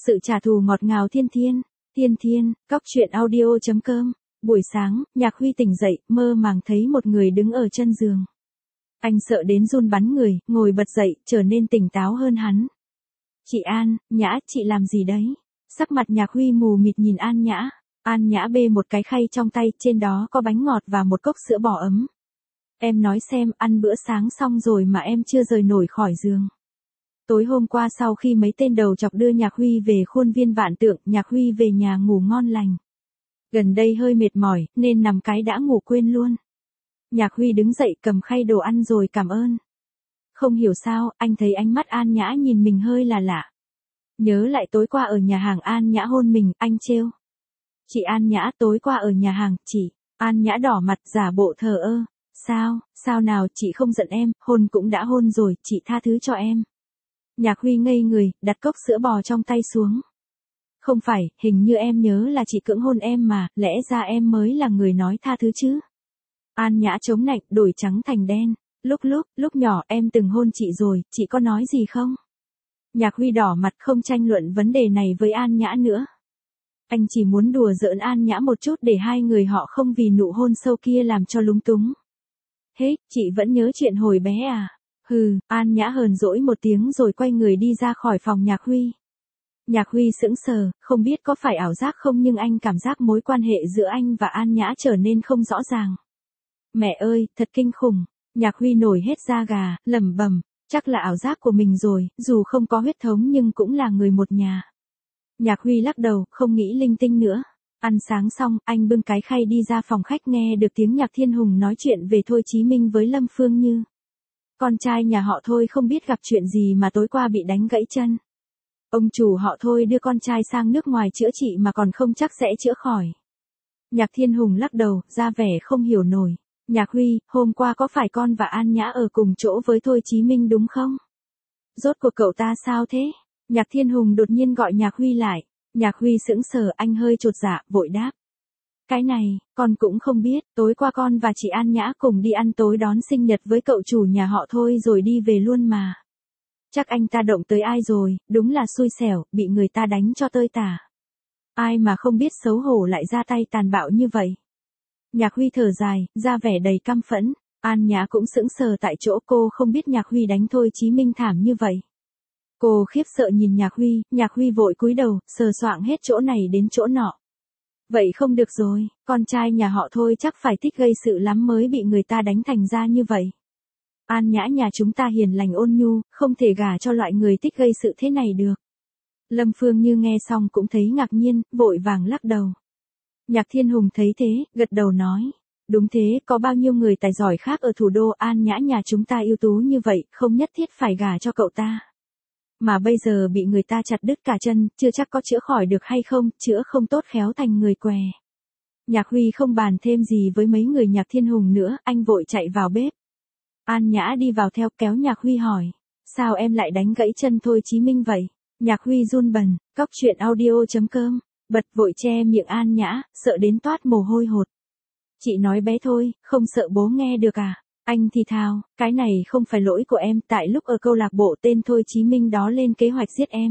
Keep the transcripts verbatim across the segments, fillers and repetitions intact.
Sự trả thù ngọt ngào thiên thiên, thiên thiên, cóc truyện audio chấm com. Buổi sáng, Nhạc Huy tỉnh dậy, mơ màng thấy một người đứng ở chân giường. Anh sợ đến run bắn người, ngồi bật dậy, trở nên tỉnh táo hơn hắn. Chị An, Nhã, chị làm gì đấy? Sắc mặt Nhạc Huy mù mịt nhìn An Nhã. An Nhã bê một cái khay trong tay, trên đó có bánh ngọt và một cốc sữa bò ấm. Em nói xem, ăn bữa sáng xong rồi mà em chưa rời nổi khỏi giường. Tối hôm qua sau khi mấy tên đầu chọc đưa Nhạc Huy về khuôn viên Vạn Tượng, Nhạc Huy về nhà ngủ ngon lành. Gần đây hơi mệt mỏi, nên nằm cái đã ngủ quên luôn. Nhạc Huy đứng dậy cầm khay đồ ăn rồi cảm ơn. Không hiểu sao, anh thấy ánh mắt An Nhã nhìn mình hơi là lạ. Nhớ lại tối qua ở nhà hàng An Nhã hôn mình, anh trêu. Chị An Nhã, tối qua ở nhà hàng, chị. An Nhã đỏ mặt giả bộ thờ ơ. Sao, sao nào, chị không giận em, hôn cũng đã hôn rồi, chị tha thứ cho em. Nhạc Huy ngây người, đặt cốc sữa bò trong tay xuống. Không phải, hình như em nhớ là chị cưỡng hôn em mà, lẽ ra em mới là người nói tha thứ chứ. An Nhã chống nạnh, đổi trắng thành đen. Lúc lúc, lúc nhỏ em từng hôn chị rồi, chị có nói gì không? Nhạc Huy đỏ mặt không tranh luận vấn đề này với An Nhã nữa. Anh chỉ muốn đùa giỡn An Nhã một chút để hai người họ không vì nụ hôn sâu kia làm cho lúng túng. Hết, chị vẫn nhớ chuyện hồi bé à? Hừ, An Nhã hờn dỗi một tiếng rồi quay người đi ra khỏi phòng Nhạc Huy. Nhạc Huy sững sờ, không biết có phải ảo giác không nhưng anh cảm giác mối quan hệ giữa anh và An Nhã trở nên không rõ ràng. Mẹ ơi, thật kinh khủng. Nhạc Huy nổi hết da gà, lẩm bẩm, chắc là ảo giác của mình rồi, dù không có huyết thống nhưng cũng là người một nhà. Nhạc Huy lắc đầu, không nghĩ linh tinh nữa. Ăn sáng xong, anh bưng cái khay đi ra phòng khách nghe được tiếng Nhạc Thiên Hùng nói chuyện về Thôi Chí Minh với Lâm Phương Như. Con trai nhà họ Thôi không biết gặp chuyện gì mà tối qua bị đánh gãy chân. Ông chủ họ Thôi đưa con trai sang nước ngoài chữa trị mà còn không chắc sẽ chữa khỏi. Nhạc Thiên Hùng lắc đầu, ra vẻ không hiểu nổi. Nhạc Huy, hôm qua có phải con và An Nhã ở cùng chỗ với Thôi Chí Minh đúng không? Rốt cuộc cậu ta sao thế? Nhạc Thiên Hùng đột nhiên gọi Nhạc Huy lại. Nhạc Huy sững sờ, anh hơi chột dạ, vội đáp. Cái này, con cũng không biết, tối qua con và chị An Nhã cùng đi ăn tối đón sinh nhật với cậu chủ nhà họ Thôi rồi đi về luôn mà. Chắc anh ta động tới ai rồi, đúng là xui xẻo, bị người ta đánh cho tơi tả. Ai mà không biết xấu hổ lại ra tay tàn bạo như vậy. Nhạc Huy thở dài, ra vẻ đầy căm phẫn. An Nhã cũng sững sờ tại chỗ, cô không biết Nhạc Huy đánh Thôi Chí Minh thảm như vậy. Cô khiếp sợ nhìn Nhạc Huy, Nhạc Huy vội cúi đầu, sờ soạng hết chỗ này đến chỗ nọ. Vậy không được rồi, con trai nhà họ Thôi chắc phải thích gây sự lắm mới bị người ta đánh thành ra như vậy. An Nhã nhà chúng ta hiền lành ôn nhu, không thể gả cho loại người thích gây sự thế này được. Lâm Phương Như nghe xong cũng thấy ngạc nhiên, vội vàng lắc đầu. Nhạc Thiên Hùng thấy thế, gật đầu nói. Đúng thế, có bao nhiêu người tài giỏi khác ở thủ đô, An Nhã nhà chúng ta ưu tú như vậy, không nhất thiết phải gả cho cậu ta. Mà bây giờ bị người ta chặt đứt cả chân, chưa chắc có chữa khỏi được hay không, chữa không tốt khéo thành người què. Nhạc Huy không bàn thêm gì với mấy người Nhạc Thiên Hùng nữa, anh vội chạy vào bếp. An Nhã đi vào theo, kéo Nhạc Huy hỏi. Sao em lại đánh gãy chân Thôi Chí Minh vậy? Nhạc Huy run bần, cóc truyện audio chấm com. Bật vội che miệng An Nhã, sợ đến toát mồ hôi hột. Chị nói bé thôi, không sợ bố nghe được à? Anh thì thào, cái này không phải lỗi của em, tại lúc ở câu lạc bộ tên Thôi Chí Minh đó lên kế hoạch giết em.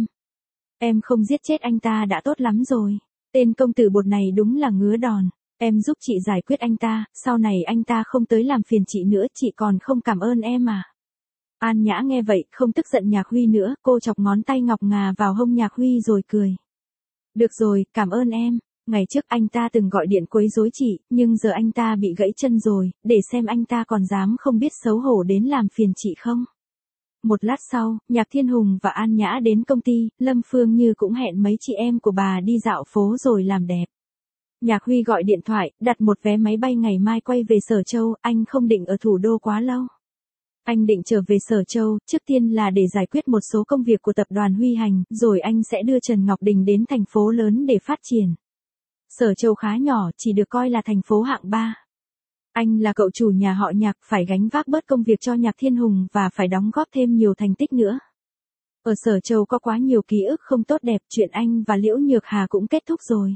Em không giết chết anh ta đã tốt lắm rồi. Tên công tử bột này đúng là ngứa đòn. Em giúp chị giải quyết anh ta, sau này anh ta không tới làm phiền chị nữa, chị còn không cảm ơn em à? An Nhã nghe vậy, không tức giận Nhạc Huy nữa, cô chọc ngón tay ngọc ngà vào hông Nhạc Huy rồi cười. Được rồi, cảm ơn em. Ngày trước anh ta từng gọi điện quấy rối chị, nhưng giờ anh ta bị gãy chân rồi, để xem anh ta còn dám không biết xấu hổ đến làm phiền chị không. Một lát sau, Nhạc Thiên Hùng và An Nhã đến công ty, Lâm Phương Như cũng hẹn mấy chị em của bà đi dạo phố rồi làm đẹp. Nhạc Huy gọi điện thoại, đặt một vé máy bay ngày mai quay về Sở Châu, anh không định ở thủ đô quá lâu. Anh định trở về Sở Châu, trước tiên là để giải quyết một số công việc của tập đoàn Huy Hành, rồi anh sẽ đưa Trần Ngọc Đình đến thành phố lớn để phát triển. Sở Châu khá nhỏ, chỉ được coi là thành phố hạng ba. Anh là cậu chủ nhà họ Nhạc, phải gánh vác bớt công việc cho Nhạc Thiên Hùng và phải đóng góp thêm nhiều thành tích nữa. Ở Sở Châu có quá nhiều ký ức không tốt đẹp, chuyện anh và Liễu Nhược Hà cũng kết thúc rồi.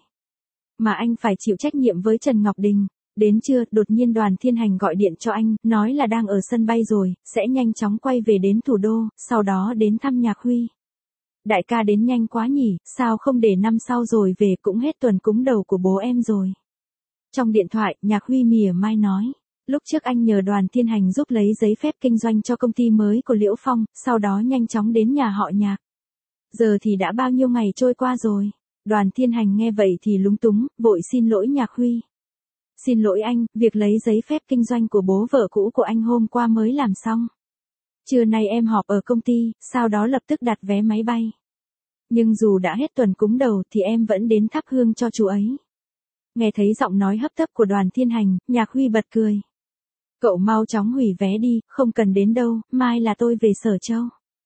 Mà anh phải chịu trách nhiệm với Trần Ngọc Đình. Đến trưa, đột nhiên Đoàn Thiên Hành gọi điện cho anh, nói là đang ở sân bay rồi, sẽ nhanh chóng quay về đến thủ đô, sau đó đến thăm Nhạc Huy. Đại ca đến nhanh quá nhỉ, sao không để năm sau rồi về, cũng hết tuần cúng đầu của bố em rồi. Trong điện thoại, Nhạc Huy mỉa mai nói. Lúc trước anh nhờ Đoàn Thiên Hành giúp lấy giấy phép kinh doanh cho công ty mới của Liễu Phong, sau đó nhanh chóng đến nhà họ Nhạc. Giờ thì đã bao nhiêu ngày trôi qua rồi. Đoàn Thiên Hành nghe vậy thì lúng túng, vội xin lỗi Nhạc Huy. Xin lỗi anh, việc lấy giấy phép kinh doanh của bố vợ cũ của anh hôm qua mới làm xong. Trưa nay em họp ở công ty, sau đó lập tức đặt vé máy bay. Nhưng dù đã hết tuần cúng đầu thì em vẫn đến thắp hương cho chú ấy. Nghe thấy giọng nói hấp tấp của Đoàn Thiên Hành, Nhạc Huy bật cười. Cậu mau chóng hủy vé đi, không cần đến đâu, mai là tôi về Sở Châu.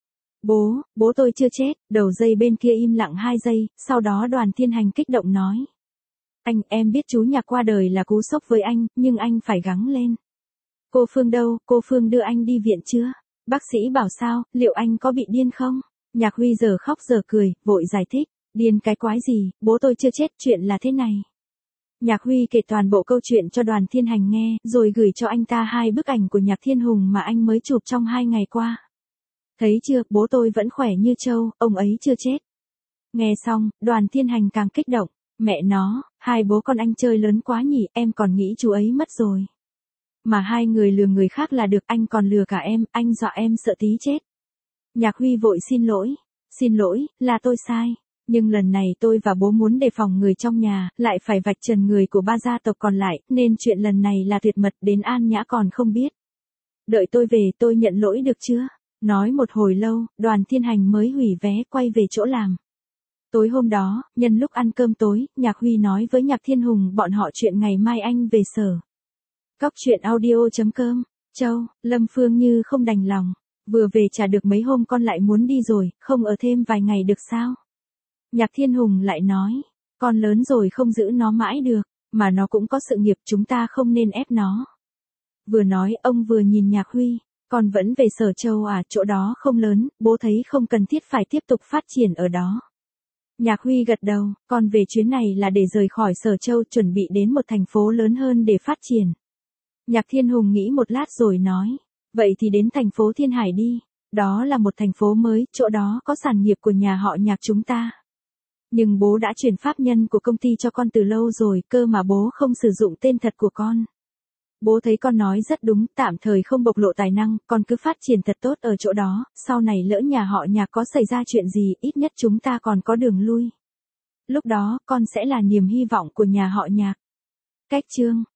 Bố, bố tôi chưa chết. Đầu dây bên kia im lặng hai giây, sau đó Đoàn Thiên Hành kích động nói. Anh, em biết chú Nhạc qua đời là cú sốc với anh, nhưng anh phải gắng lên. Cô Phương đâu, cô Phương đưa anh đi viện chưa? Bác sĩ bảo sao, liệu anh có bị điên không? Nhạc Huy giờ khóc giờ cười, vội giải thích. Điên cái quái gì, bố tôi chưa chết, chuyện là thế này. Nhạc Huy kể toàn bộ câu chuyện cho Đoàn Thiên Hành nghe, rồi gửi cho anh ta hai bức ảnh của Nhạc Thiên Hùng mà anh mới chụp trong hai ngày qua. Thấy chưa, bố tôi vẫn khỏe như trâu, ông ấy chưa chết. Nghe xong, Đoàn Thiên Hành càng kích động. Mẹ nó, hai bố con anh chơi lớn quá nhỉ, em còn nghĩ chú ấy mất rồi. Mà hai người lừa người khác là được, anh còn lừa cả em, anh dọa em sợ tí chết. Nhạc Huy vội xin lỗi. Xin lỗi, là tôi sai. Nhưng lần này tôi và bố muốn đề phòng người trong nhà, lại phải vạch trần người của ba gia tộc còn lại, nên chuyện lần này là tuyệt mật, đến An Nhã còn không biết. Đợi tôi về tôi nhận lỗi được chưa? Nói một hồi lâu, Đoàn Thiên Hành mới hủy vé quay về chỗ làm. Tối hôm đó, nhân lúc ăn cơm tối, Nhạc Huy nói với Nhạc Thiên Hùng bọn họ chuyện ngày mai anh về Sở. Cóc truyện audio chấm com. Châu, Lâm Phương như không đành lòng. Vừa về trả được mấy hôm con lại muốn đi rồi, không ở thêm vài ngày được sao? Nhạc Thiên Hùng lại nói, con lớn rồi không giữ nó mãi được, mà nó cũng có sự nghiệp, chúng ta không nên ép nó. Vừa nói ông vừa nhìn Nhạc Huy, con vẫn về Sở Châu à, chỗ đó không lớn, bố thấy không cần thiết phải tiếp tục phát triển ở đó. Nhạc Huy gật đầu, con về chuyến này là để rời khỏi Sở Châu, chuẩn bị đến một thành phố lớn hơn để phát triển. Nhạc Thiên Hùng nghĩ một lát rồi nói, vậy thì đến thành phố Thiên Hải đi, đó là một thành phố mới, chỗ đó có sản nghiệp của nhà họ Nhạc chúng ta. Nhưng bố đã chuyển pháp nhân của công ty cho con từ lâu rồi, cơ mà bố không sử dụng tên thật của con. Bố thấy con nói rất đúng, tạm thời không bộc lộ tài năng, con cứ phát triển thật tốt ở chỗ đó, sau này lỡ nhà họ Nhạc có xảy ra chuyện gì, ít nhất chúng ta còn có đường lui. Lúc đó, con sẽ là niềm hy vọng của nhà họ Nhạc. Cách chương